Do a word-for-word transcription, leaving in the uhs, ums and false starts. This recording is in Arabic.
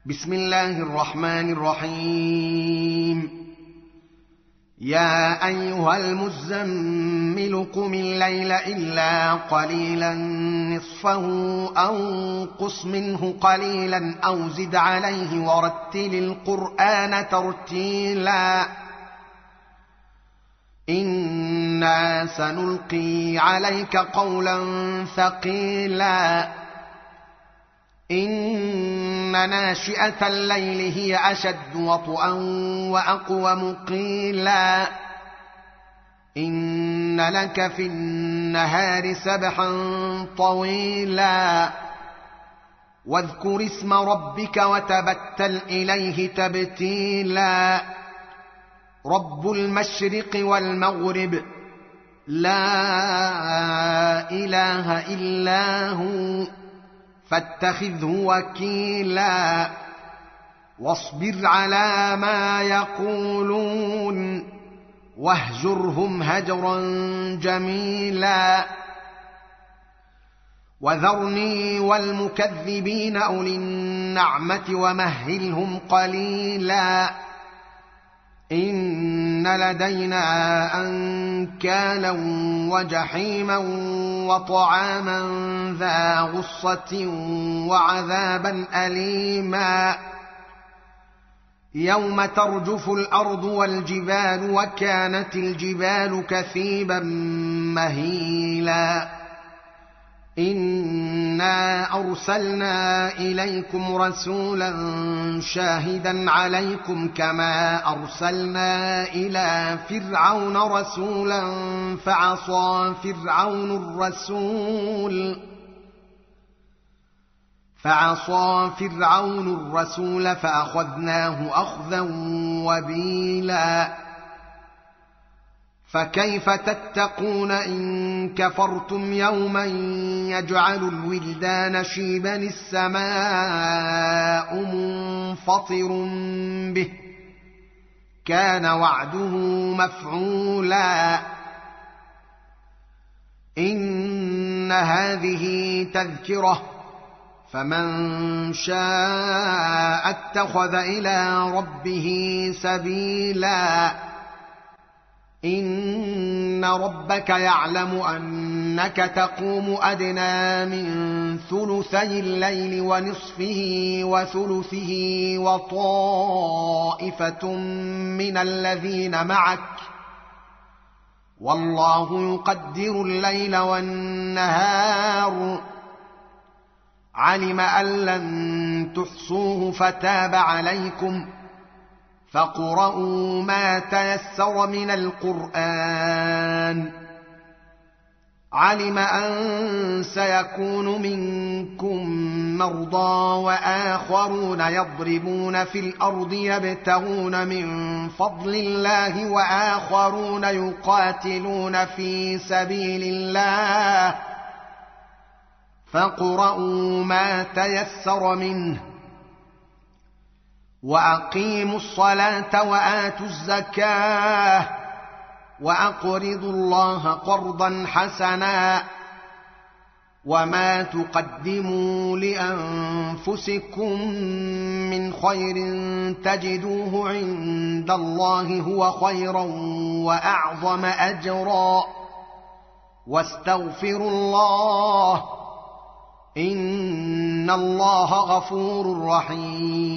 بسم الله الرحمن الرحيم. يا أيها المزمل قم الليل إلا قليلا نصفه أو انقص منه قليلا أو زد عليه ورتل القرآن ترتيلا إنا سنلقي عليك قولا ثقيلا إن ناشئة الليل هي أشد وطئا وأقوم قيلا إن لك في النهار سبحا طويلا واذكر اسم ربك وتبتل إليه تبتيلا رب المشرق والمغرب لا إله إلا هو فاتخذه وكيلا واصبر على ما يقولون واهجرهم هجرا جميلا وذرني والمكذبين أولي النعمة ومهلهم قليلا إن لدينا أنكالا وجحيما وطعاما ذا غصة وعذابا أليما يوم ترجف الأرض والجبال وكانت الجبال كثيبا مهيلا إنا أرسلنا إليكم رسولا شاهدا عليكم كما أرسلنا إلى فرعون رسولا فعصى فرعون الرسول فعصى فرعون الرسول فأخذناه أخذا وبيلا فكيف تتقون إن كفرتم يوما يجعل الولدان شيبا السماء منفطر به كان وعده مفعولا إن هذه تذكرة فمن شاء اتخذ إلى ربه سبيلا إن ربك يعلم أنك تقوم أدنى من ثلثي الليل ونصفه وثلثه وطائفة من الذين معك والله يقدر الليل والنهار علم أن لن تحصوه فتاب عليكم فاقرؤوا ما تيسر من القرآن علم أن سيكون منكم مرضى وآخرون يضربون في الأرض يبتغون من فضل الله وآخرون يقاتلون في سبيل الله فاقرؤوا ما تيسر منه وأقيموا الصلاة وآتوا الزكاة وأقرضوا الله قرضا حسنا وما تقدموا لأنفسكم من خير تجدوه عند الله هو خيرا وأعظم أجرا واستغفروا الله إن الله غفور رحيم.